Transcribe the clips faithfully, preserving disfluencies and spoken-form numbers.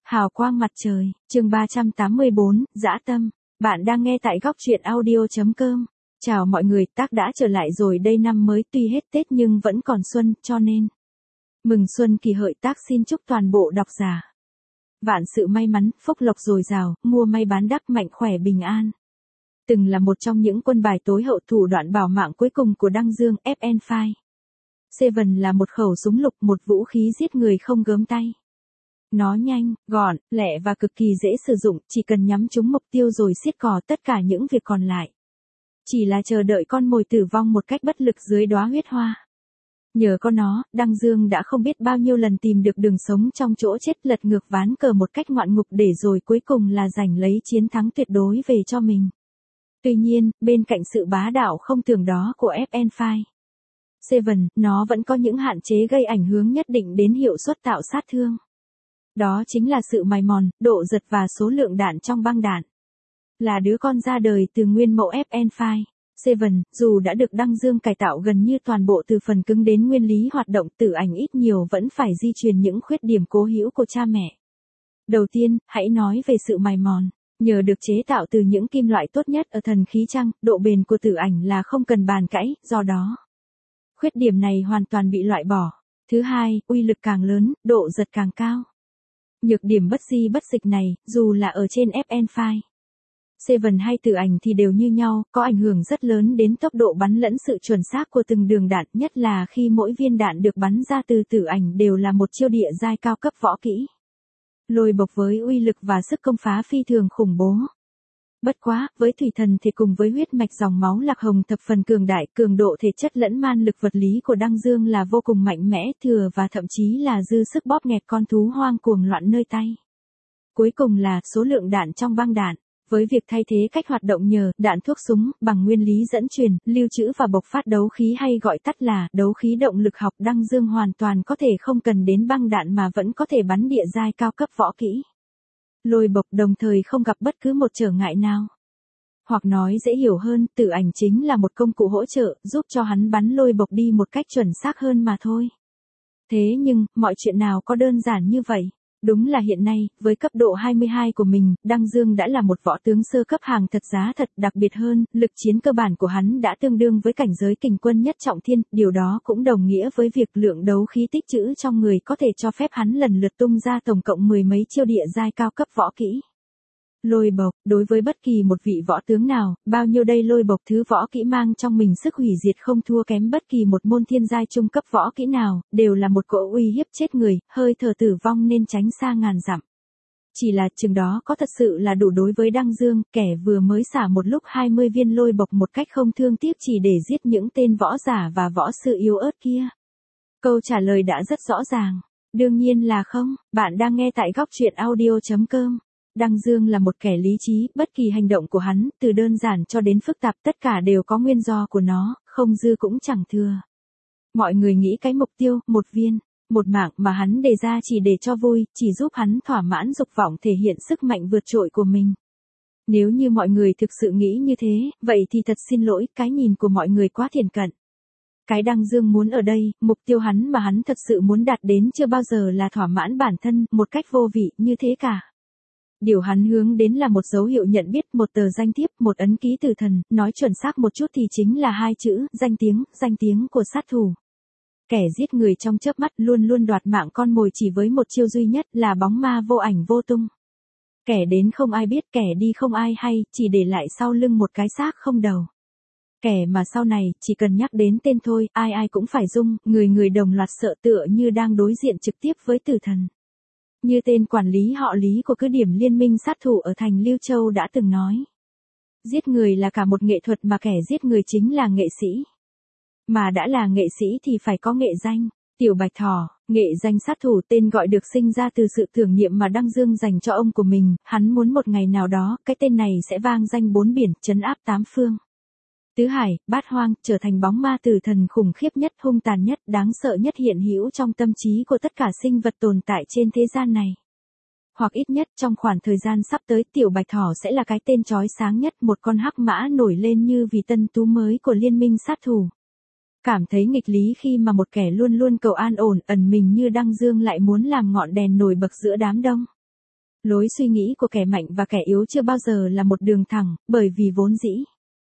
Hào quang mặt trời, chương ba trăm tám mươi bốn, dã tâm. Bạn đang nghe tại góc truyện audio chấm com. Chào mọi người, tác đã trở lại rồi đây, năm mới tuy hết Tết nhưng vẫn còn xuân, cho nên mừng xuân Kỷ Hợi tác xin chúc toàn bộ độc giả vạn sự may mắn, phúc lộc dồi dào, mua may bán đắt, mạnh khỏe bình an. Từng là một trong những quân bài tối hậu thủ đoạn bảo mạng cuối cùng của Đăng Dương, ép en năm. Seven là một khẩu súng lục, một vũ khí giết người không gớm tay. Nó nhanh, gọn, lẹ và cực kỳ dễ sử dụng, chỉ cần nhắm trúng mục tiêu rồi xiết cò tất cả những việc còn lại. Chỉ là chờ đợi con mồi tử vong một cách bất lực dưới đóa huyết hoa. Nhờ có nó, Đăng Dương đã không biết bao nhiêu lần tìm được đường sống trong chỗ chết, lật ngược ván cờ một cách ngoạn mục để rồi cuối cùng là giành lấy chiến thắng tuyệt đối về cho mình. Tuy nhiên, bên cạnh sự bá đạo không tưởng đó của ép en năm, Seven, nó vẫn có những hạn chế gây ảnh hưởng nhất định đến hiệu suất tạo sát thương. Đó chính là sự mài mòn, độ giật và số lượng đạn trong băng đạn. Là đứa con ra đời từ nguyên mẫu ép en năm, Seven, dù đã được Đăng Dương cải tạo gần như toàn bộ từ phần cứng đến nguyên lý hoạt động, Tử Ảnh ít nhiều vẫn phải di truyền những khuyết điểm cố hữu của cha mẹ. Đầu tiên, hãy nói về sự mài mòn. Nhờ được chế tạo từ những kim loại tốt nhất ở Thần Khí Trăng, độ bền của Tử Ảnh là không cần bàn cãi, do đó khuyết điểm này hoàn toàn bị loại bỏ. Thứ hai, uy lực càng lớn, độ giật càng cao. Nhược điểm bất di bất dịch này, dù là ở trên ép en năm, Seven hay Tử Ảnh thì đều như nhau, có ảnh hưởng rất lớn đến tốc độ bắn lẫn sự chuẩn xác của từng đường đạn, nhất là khi mỗi viên đạn được bắn ra từ Tử Ảnh đều là một chiêu địa giai cao cấp võ kỹ. Lôi bộc với uy lực và sức công phá phi thường khủng bố. Bất quá, với thủy thần thì cùng với huyết mạch dòng máu Lạc Hồng thập phần cường đại, cường độ thể chất lẫn man lực vật lý của Đăng Dương là vô cùng mạnh mẽ, thừa và thậm chí là dư sức bóp nghẹt con thú hoang cuồng loạn nơi tay. Cuối cùng là số lượng đạn trong băng đạn. Với việc thay thế cách hoạt động nhờ đạn thuốc súng bằng nguyên lý dẫn truyền, lưu trữ và bộc phát đấu khí hay gọi tắt là đấu khí động lực học, Đăng Dương hoàn toàn có thể không cần đến băng đạn mà vẫn có thể bắn địa giai cao cấp võ kỹ. Lôi bộc đồng thời không gặp bất cứ một trở ngại nào. Hoặc nói dễ hiểu hơn, Tử Ảnh chính là một công cụ hỗ trợ, giúp cho hắn bắn lôi bộc đi một cách chuẩn xác hơn mà thôi. Thế nhưng, mọi chuyện nào có đơn giản như vậy? Đúng là hiện nay, với cấp độ hai mươi hai của mình, Đăng Dương đã là một võ tướng sơ cấp hàng thật giá thật, đặc biệt hơn, lực chiến cơ bản của hắn đã tương đương với cảnh giới kình quân nhất trọng thiên, điều đó cũng đồng nghĩa với việc lượng đấu khí tích trữ trong người có thể cho phép hắn lần lượt tung ra tổng cộng mười mấy chiêu địa giai cao cấp võ kỹ. Lôi bộc, đối với bất kỳ một vị võ tướng nào, bao nhiêu đây lôi bộc thứ võ kỹ mang trong mình sức hủy diệt không thua kém bất kỳ một môn thiên giai trung cấp võ kỹ nào, đều là một cỗ uy hiếp chết người, hơi thở tử vong nên tránh xa ngàn dặm. Chỉ là chừng đó có thật sự là đủ đối với Đăng Dương, kẻ vừa mới xả một lúc hai mươi viên lôi bộc một cách không thương tiếc chỉ để giết những tên võ giả và võ sư yếu ớt kia? Câu trả lời đã rất rõ ràng. Đương nhiên là không, bạn đang nghe tại góc truyện audio chấm com. Đăng Dương là một kẻ lý trí, bất kỳ hành động của hắn, từ đơn giản cho đến phức tạp tất cả đều có nguyên do của nó, không dư cũng chẳng thừa. Mọi người nghĩ cái mục tiêu, một viên, một mạng mà hắn đề ra chỉ để cho vui, chỉ giúp hắn thỏa mãn dục vọng thể hiện sức mạnh vượt trội của mình. Nếu như mọi người thực sự nghĩ như thế, vậy thì thật xin lỗi, cái nhìn của mọi người quá thiển cận. Cái Đăng Dương muốn ở đây, mục tiêu hắn mà hắn thật sự muốn đạt đến chưa bao giờ là thỏa mãn bản thân, một cách vô vị, như thế cả. Điều hắn hướng đến là một dấu hiệu nhận biết, một tờ danh thiếp, một ấn ký từ thần, nói chuẩn xác một chút thì chính là hai chữ, danh tiếng, danh tiếng của sát thủ. Kẻ giết người trong chớp mắt, luôn luôn đoạt mạng con mồi chỉ với một chiêu duy nhất là bóng ma vô ảnh vô tung. Kẻ đến không ai biết, kẻ đi không ai hay, chỉ để lại sau lưng một cái xác không đầu. Kẻ mà sau này, chỉ cần nhắc đến tên thôi, ai ai cũng phải rung, người người đồng loạt sợ tựa như đang đối diện trực tiếp với tử thần. Như tên quản lý họ Lý của cứ điểm liên minh sát thủ ở thành Lưu Châu đã từng nói. Giết người là cả một nghệ thuật mà kẻ giết người chính là nghệ sĩ. Mà đã là nghệ sĩ thì phải có nghệ danh. Tiểu Bạch Thỏ, nghệ danh sát thủ, tên gọi được sinh ra từ sự tưởng niệm mà Đăng Dương dành cho ông của mình, hắn muốn một ngày nào đó, cái tên này sẽ vang danh bốn biển, trấn áp tám phương. Tứ hải, bát hoang, trở thành bóng ma tử thần khủng khiếp nhất, hung tàn nhất, đáng sợ nhất hiện hữu trong tâm trí của tất cả sinh vật tồn tại trên thế gian này. Hoặc ít nhất trong khoảng thời gian sắp tới, Tiểu Bạch Thỏ sẽ là cái tên chói sáng nhất, một con hắc mã nổi lên như vì tân tú mới của liên minh sát thủ. Cảm thấy nghịch lý khi mà một kẻ luôn luôn cầu an ổn, ẩn mình như Đăng Dương lại muốn làm ngọn đèn nổi bật giữa đám đông. Lối suy nghĩ của kẻ mạnh và kẻ yếu chưa bao giờ là một đường thẳng, bởi vì vốn dĩ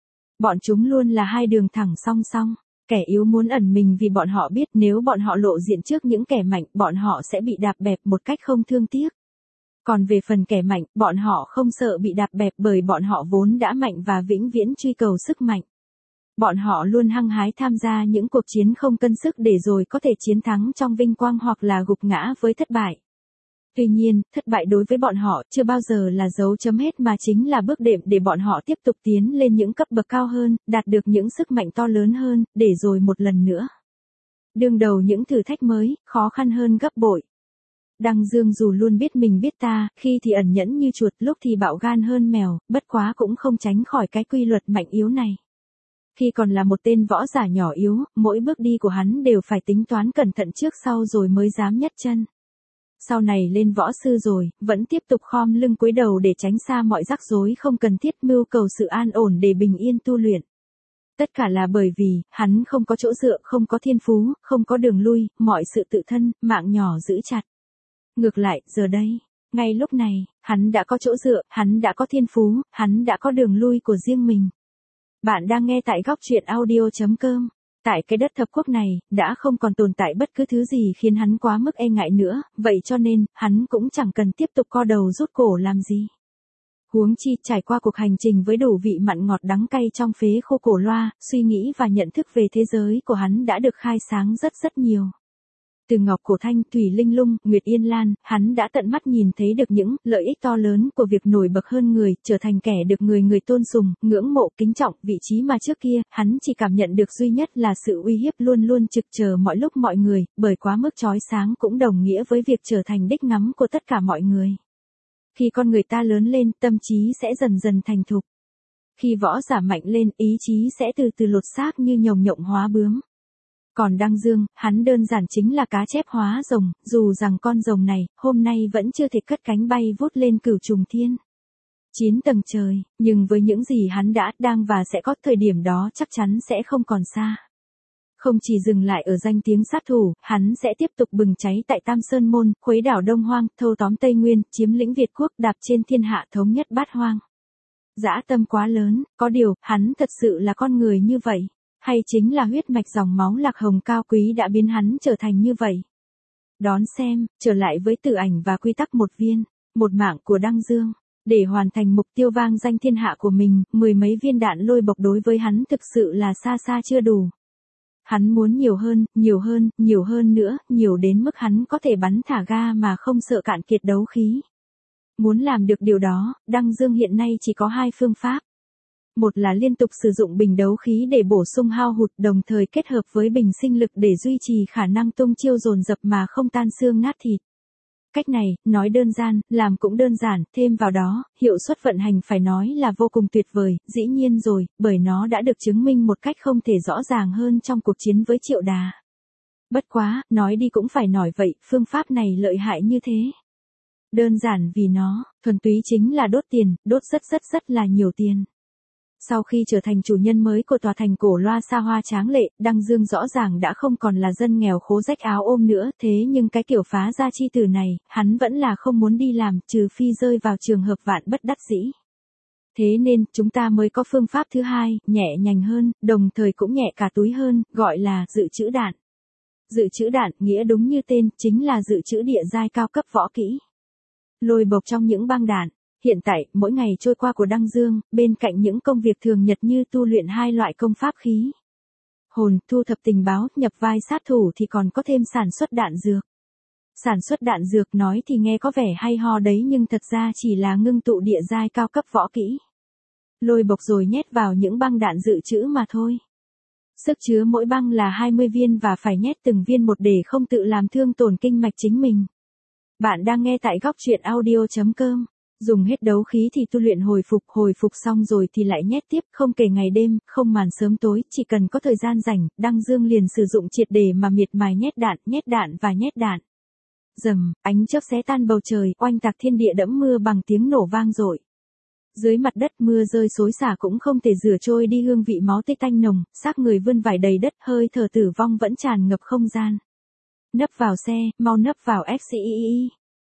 bọn chúng luôn là hai đường thẳng song song. Kẻ yếu muốn ẩn mình vì bọn họ biết nếu bọn họ lộ diện trước những kẻ mạnh, bọn họ sẽ bị đạp bẹp một cách không thương tiếc. Còn về phần kẻ mạnh, bọn họ không sợ bị đạp bẹp bởi bọn họ vốn đã mạnh và vĩnh viễn truy cầu sức mạnh. Bọn họ luôn hăng hái tham gia những cuộc chiến không cân sức để rồi có thể chiến thắng trong vinh quang hoặc là gục ngã với thất bại. Tuy nhiên, thất bại đối với bọn họ chưa bao giờ là dấu chấm hết mà chính là bước đệm để bọn họ tiếp tục tiến lên những cấp bậc cao hơn, đạt được những sức mạnh to lớn hơn, để rồi một lần nữa đương đầu những thử thách mới, khó khăn hơn gấp bội. Đăng Dương dù luôn biết mình biết ta, khi thì ẩn nhẫn như chuột, lúc thì bạo gan hơn mèo, bất quá cũng không tránh khỏi cái quy luật mạnh yếu này. Khi còn là một tên võ giả nhỏ yếu, mỗi bước đi của hắn đều phải tính toán cẩn thận trước sau rồi mới dám nhấc chân. Sau này lên võ sư rồi, vẫn tiếp tục khom lưng cúi đầu để tránh xa mọi rắc rối không cần thiết, mưu cầu sự an ổn để bình yên tu luyện. Tất cả là bởi vì, hắn không có chỗ dựa, không có thiên phú, không có đường lui, mọi sự tự thân, mạng nhỏ giữ chặt. Ngược lại, giờ đây, ngay lúc này, hắn đã có chỗ dựa, hắn đã có thiên phú, hắn đã có đường lui của riêng mình. Bạn đang nghe tại góc truyện audio chấm com. Tại cái đất thập quốc này, đã không còn tồn tại bất cứ thứ gì khiến hắn quá mức e ngại nữa, vậy cho nên, hắn cũng chẳng cần tiếp tục co đầu rút cổ làm gì. Huống chi, trải qua cuộc hành trình với đủ vị mặn ngọt đắng cay trong phế khô cổ loa, suy nghĩ và nhận thức về thế giới của hắn đã được khai sáng rất rất nhiều. Từ Ngọc Cổ Thanh, Thủy Linh Lung, Nguyệt Yên Lan, hắn đã tận mắt nhìn thấy được những lợi ích to lớn của việc nổi bật hơn người, trở thành kẻ được người người tôn sùng, ngưỡng mộ, kính trọng, vị trí mà trước kia, hắn chỉ cảm nhận được duy nhất là sự uy hiếp luôn luôn trực chờ mọi lúc mọi người, bởi quá mức chói sáng cũng đồng nghĩa với việc trở thành đích ngắm của tất cả mọi người. Khi con người ta lớn lên, tâm trí sẽ dần dần thành thục. Khi võ giả mạnh lên, ý chí sẽ từ từ lột xác như nhồng nhộng hóa bướm. Còn Đăng Dương, hắn đơn giản chính là cá chép hóa rồng, dù rằng con rồng này, hôm nay vẫn chưa thể cất cánh bay vút lên cửu trùng thiên. Chín tầng trời, nhưng với những gì hắn đã, đang và sẽ có, thời điểm đó chắc chắn sẽ không còn xa. Không chỉ dừng lại ở danh tiếng sát thủ, hắn sẽ tiếp tục bừng cháy tại Tam Sơn Môn, khuấy đảo Đông Hoang, thâu tóm Tây Nguyên, chiếm lĩnh Việt Quốc, đạp trên thiên hạ thống nhất bát hoang. Dã tâm quá lớn, có điều, hắn thật sự là con người như vậy. Hay chính là huyết mạch dòng máu Lạc Hồng cao quý đã biến hắn trở thành như vậy? Đón xem, trở lại với Tử Ảnh và Quy Tắc một viên, một mạng của Đăng Dương. Để hoàn thành mục tiêu vang danh thiên hạ của mình, mười mấy viên đạn lôi bộc đối với hắn thực sự là xa xa chưa đủ. Hắn muốn nhiều hơn, nhiều hơn, nhiều hơn nữa, nhiều đến mức hắn có thể bắn thả ga mà không sợ cạn kiệt đấu khí. Muốn làm được điều đó, Đăng Dương hiện nay chỉ có hai phương pháp. Một là liên tục sử dụng bình đấu khí để bổ sung hao hụt, đồng thời kết hợp với bình sinh lực để duy trì khả năng tung chiêu dồn dập mà không tan xương nát thịt. Cách này, nói đơn giản, làm cũng đơn giản, thêm vào đó, hiệu suất vận hành phải nói là vô cùng tuyệt vời, dĩ nhiên rồi, bởi nó đã được chứng minh một cách không thể rõ ràng hơn trong cuộc chiến với Triệu Đà. Bất quá, nói đi cũng phải nói vậy, phương pháp này lợi hại như thế. Đơn giản vì nó, thuần túy chính là đốt tiền, đốt rất rất rất là nhiều tiền. Sau khi trở thành chủ nhân mới của tòa thành cổ loa xa hoa tráng lệ, Đăng Dương rõ ràng đã không còn là dân nghèo khố rách áo ôm nữa, thế nhưng cái kiểu phá gia chi tử này, hắn vẫn là không muốn đi làm, trừ phi rơi vào trường hợp vạn bất đắc dĩ. Thế nên, chúng ta mới có phương pháp thứ hai, nhẹ nhàng hơn, đồng thời cũng nhẹ cả túi hơn, gọi là dự trữ đạn. Dự trữ đạn, nghĩa đúng như tên, chính là dự trữ địa giai cao cấp võ kỹ. Lôi bộc trong những băng đạn. Hiện tại, mỗi ngày trôi qua của Đăng Dương, bên cạnh những công việc thường nhật như tu luyện hai loại công pháp khí hồn, thu thập tình báo, nhập vai sát thủ thì còn có thêm sản xuất đạn dược. Sản xuất đạn dược nói thì nghe có vẻ hay ho đấy nhưng thật ra chỉ là ngưng tụ địa giai cao cấp võ kỹ. Lôi bộc rồi nhét vào những băng đạn dự trữ mà thôi. Sức chứa mỗi băng là hai mươi viên và phải nhét từng viên một để không tự làm thương tổn kinh mạch chính mình. Bạn đang nghe tại góc truyện audio chấm com. Dùng hết đấu khí thì tu luyện hồi phục, hồi phục xong rồi thì lại nhét tiếp, không kể ngày đêm, không màn sớm tối, chỉ cần có thời gian rảnh, Đăng Dương liền sử dụng triệt để mà miệt mài nhét đạn, nhét đạn và nhét đạn. Rầm, ánh chớp xé tan bầu trời, oanh tạc thiên địa đẫm mưa bằng tiếng nổ vang dội. Dưới mặt đất mưa rơi xối xả cũng không thể rửa trôi đi hương vị máu tươi tanh nồng, xác người vươn vải đầy đất, hơi thở tử vong vẫn tràn ngập không gian. Nấp vào xe, mau nấp vào ép xê i i.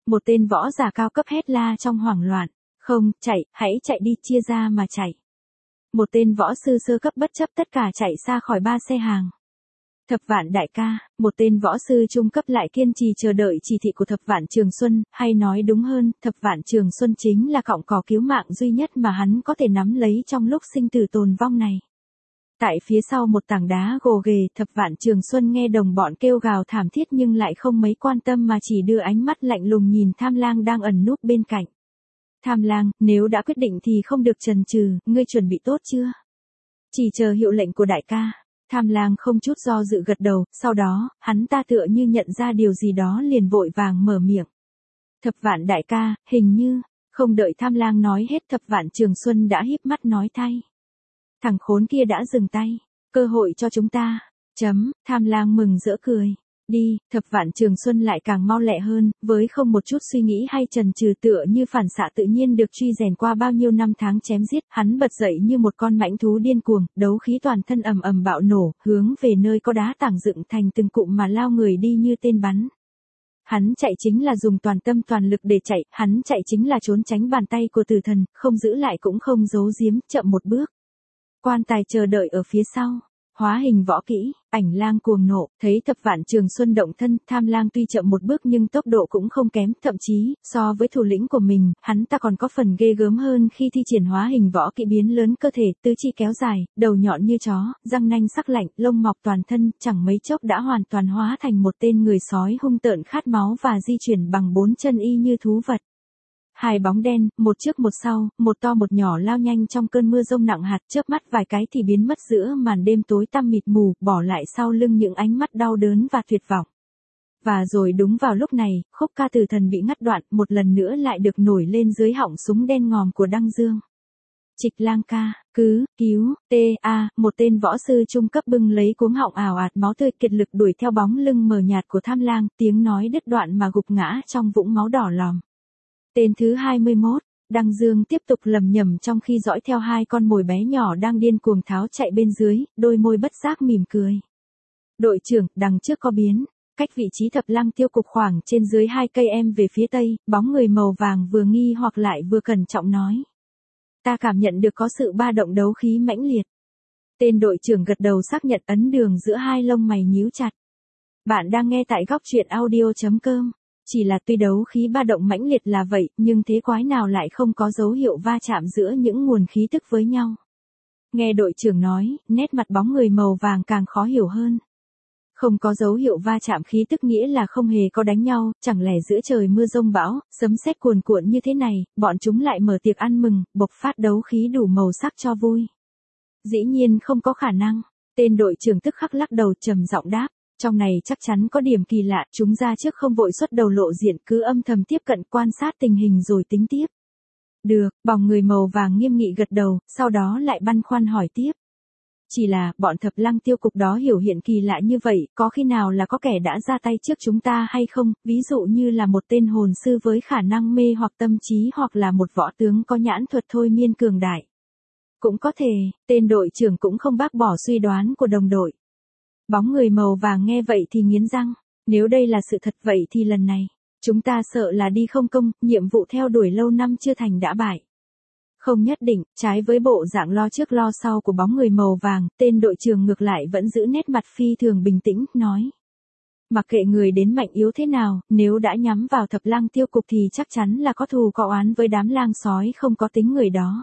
Một tên võ giả cao cấp hét la trong hoảng loạn. Không, chạy, hãy chạy đi, chia ra mà chạy. Một tên võ sư sơ cấp bất chấp tất cả chạy xa khỏi ba xe hàng. Thập Vạn đại ca, một tên võ sư trung cấp lại kiên trì chờ đợi chỉ thị của Thập Vạn Trường Xuân, hay nói đúng hơn, Thập Vạn Trường Xuân chính là cọng cỏ cứu mạng duy nhất mà hắn có thể nắm lấy trong lúc sinh tử tồn vong này. Tại phía sau một tảng đá gồ ghề, Thập Vạn Trường Xuân nghe đồng bọn kêu gào thảm thiết nhưng lại không mấy quan tâm mà chỉ đưa ánh mắt lạnh lùng nhìn Tham Lang đang ẩn núp bên cạnh. Tham Lang, nếu đã quyết định thì không được chần chừ, ngươi chuẩn bị tốt chưa? Chỉ chờ hiệu lệnh của đại ca. Tham Lang không chút do dự gật đầu, sau đó, hắn ta tựa như nhận ra điều gì đó liền vội vàng mở miệng. Thập Vạn đại ca, hình như, không đợi Tham Lang nói hết Thập Vạn Trường Xuân đã híp mắt nói thay. Thằng khốn kia đã dừng tay, cơ hội cho chúng ta, chấm, Tham Lang mừng rỡ cười. Đi, Thập Vạn Trường Xuân lại càng mau lẹ hơn, với không một chút suy nghĩ hay chần chừ tựa như phản xạ tự nhiên được truy rèn qua bao nhiêu năm tháng chém giết, hắn bật dậy như một con mãnh thú điên cuồng, đấu khí toàn thân ầm ầm bạo nổ, hướng về nơi có đá tảng dựng thành từng cụm mà lao người đi như tên bắn. Hắn chạy chính là dùng toàn tâm toàn lực để chạy, hắn chạy chính là trốn tránh bàn tay của tử thần, không giữ lại cũng không giấu giếm, chậm một bước. Quan tài chờ đợi ở phía sau. Hóa hình võ kỹ, Ảnh Lang cuồng nộ, thấy Thập Vạn Trường Xuân động thân, Tham Lang tuy chậm một bước nhưng tốc độ cũng không kém, thậm chí, so với thủ lĩnh của mình, hắn ta còn có phần ghê gớm hơn khi thi triển hóa hình võ kỹ biến lớn cơ thể, tứ chi kéo dài, đầu nhọn như chó, răng nanh sắc lạnh, lông mọc toàn thân, chẳng mấy chốc đã hoàn toàn hóa thành một tên người sói hung tợn khát máu và di chuyển bằng bốn chân y như thú vật. Hai bóng đen, một trước một sau, một to một nhỏ lao nhanh trong cơn mưa rông nặng hạt, chớp mắt vài cái thì biến mất giữa màn đêm tối tăm mịt mù, bỏ lại sau lưng những ánh mắt đau đớn và tuyệt vọng. Và rồi đúng vào lúc này, khúc ca tử thần bị ngắt đoạn, một lần nữa lại được nổi lên dưới họng súng đen ngòm của Đăng Dương. Trịch Lang ca, cứ, cứu, tê, a, một tên võ sư trung cấp bưng lấy cuống họng ào ạt máu tươi kiệt lực đuổi theo bóng lưng mờ nhạt của Tham Lang, tiếng nói đứt đoạn mà gục ngã trong vũng máu đỏ lòm. Tên thứ hai mươi mốt, Đăng Dương tiếp tục lầm nhầm trong khi dõi theo hai con mồi bé nhỏ đang điên cuồng tháo chạy bên dưới, đôi môi bất giác mỉm cười. Đội trưởng, đằng trước có biến, cách vị trí Thập Lăng Tiêu Cục khoảng trên dưới hai cây em về phía tây, bóng người màu vàng vừa nghi hoặc lại vừa cẩn trọng nói. Ta cảm nhận được có sự ba động đấu khí mãnh liệt. Tên đội trưởng gật đầu xác nhận, ấn đường giữa hai lông mày nhíu chặt. Bạn đang nghe tại góc truyện audio chấm com. Chỉ là tuy đấu khí ba động mãnh liệt là vậy, nhưng thế quái nào lại không có dấu hiệu va chạm giữa những nguồn khí tức với nhau. Nghe đội trưởng nói, nét mặt bóng người màu vàng càng khó hiểu hơn. Không có dấu hiệu va chạm khí tức nghĩa là không hề có đánh nhau, chẳng lẽ giữa trời mưa rông bão, sấm sét cuồn cuộn như thế này, bọn chúng lại mở tiệc ăn mừng, bộc phát đấu khí đủ màu sắc cho vui. Dĩ nhiên không có khả năng, tên đội trưởng tức khắc lắc đầu trầm giọng đáp. Trong này chắc chắn có điểm kỳ lạ, chúng ra trước không vội xuất đầu lộ diện, cứ âm thầm tiếp cận quan sát tình hình rồi tính tiếp. Được, bóng người màu vàng nghiêm nghị gật đầu, sau đó lại băn khoăn hỏi tiếp. Chỉ là, bọn Thập Lăng Tiêu Cục đó hiểu hiện kỳ lạ như vậy, có khi nào là có kẻ đã ra tay trước chúng ta hay không, ví dụ như là một tên hồn sư với khả năng mê hoặc tâm trí hoặc là một võ tướng có nhãn thuật thôi miên cường đại. Cũng có thể, tên đội trưởng cũng không bác bỏ suy đoán của đồng đội. Bóng người màu vàng nghe vậy thì nghiến răng, nếu đây là sự thật vậy thì lần này, chúng ta sợ là đi không công, nhiệm vụ theo đuổi lâu năm chưa thành đã bại. Không nhất định, trái với bộ dạng lo trước lo sau của bóng người màu vàng, tên đội trưởng ngược lại vẫn giữ nét mặt phi thường bình tĩnh, nói. Mặc kệ người đến mạnh yếu thế nào, nếu đã nhắm vào Thập Lăng Tiêu Cục thì chắc chắn là có thù có oán với đám lang sói không có tính người đó.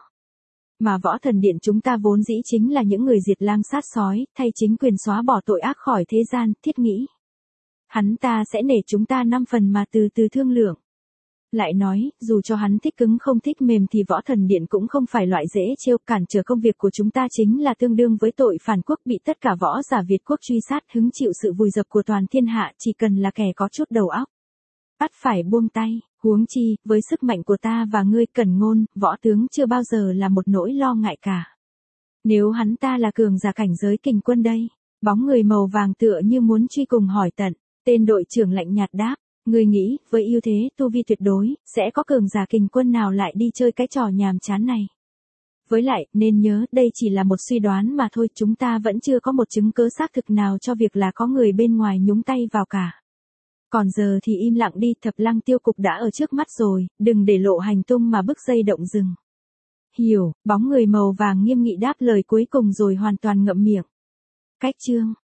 Mà võ thần điện chúng ta vốn dĩ chính là những người diệt lang sát sói, thay chính quyền xóa bỏ tội ác khỏi thế gian, thiết nghĩ. Hắn ta sẽ nể chúng ta năm phần mà từ từ thương lượng. Lại nói, dù cho hắn thích cứng không thích mềm thì võ thần điện cũng không phải loại dễ trêu, cản trở công việc của chúng ta chính là tương đương với tội phản quốc, bị tất cả võ giả Việt quốc truy sát, hứng chịu sự vùi dập của toàn thiên hạ, chỉ cần là kẻ có chút đầu óc. Bắt phải buông tay, huống chi, với sức mạnh của ta và ngươi Cẩn Ngôn, võ tướng chưa bao giờ là một nỗi lo ngại cả. Nếu hắn ta là cường giả cảnh giới kình quân đây, bóng người màu vàng tựa như muốn truy cùng hỏi tận, tên đội trưởng lạnh nhạt đáp, ngươi nghĩ, với ưu thế tu vi tuyệt đối, sẽ có cường giả kình quân nào lại đi chơi cái trò nhàm chán này. Với lại, nên nhớ, đây chỉ là một suy đoán mà thôi, chúng ta vẫn chưa có một chứng cứ xác thực nào cho việc là có người bên ngoài nhúng tay vào cả. Còn giờ thì im lặng đi, Thập Lăng tiêu cục đã ở trước mắt rồi, đừng để lộ hành tung mà bứt dây động rừng. Hiểu, bóng người màu vàng nghiêm nghị đáp lời cuối cùng rồi hoàn toàn ngậm miệng. Cách chương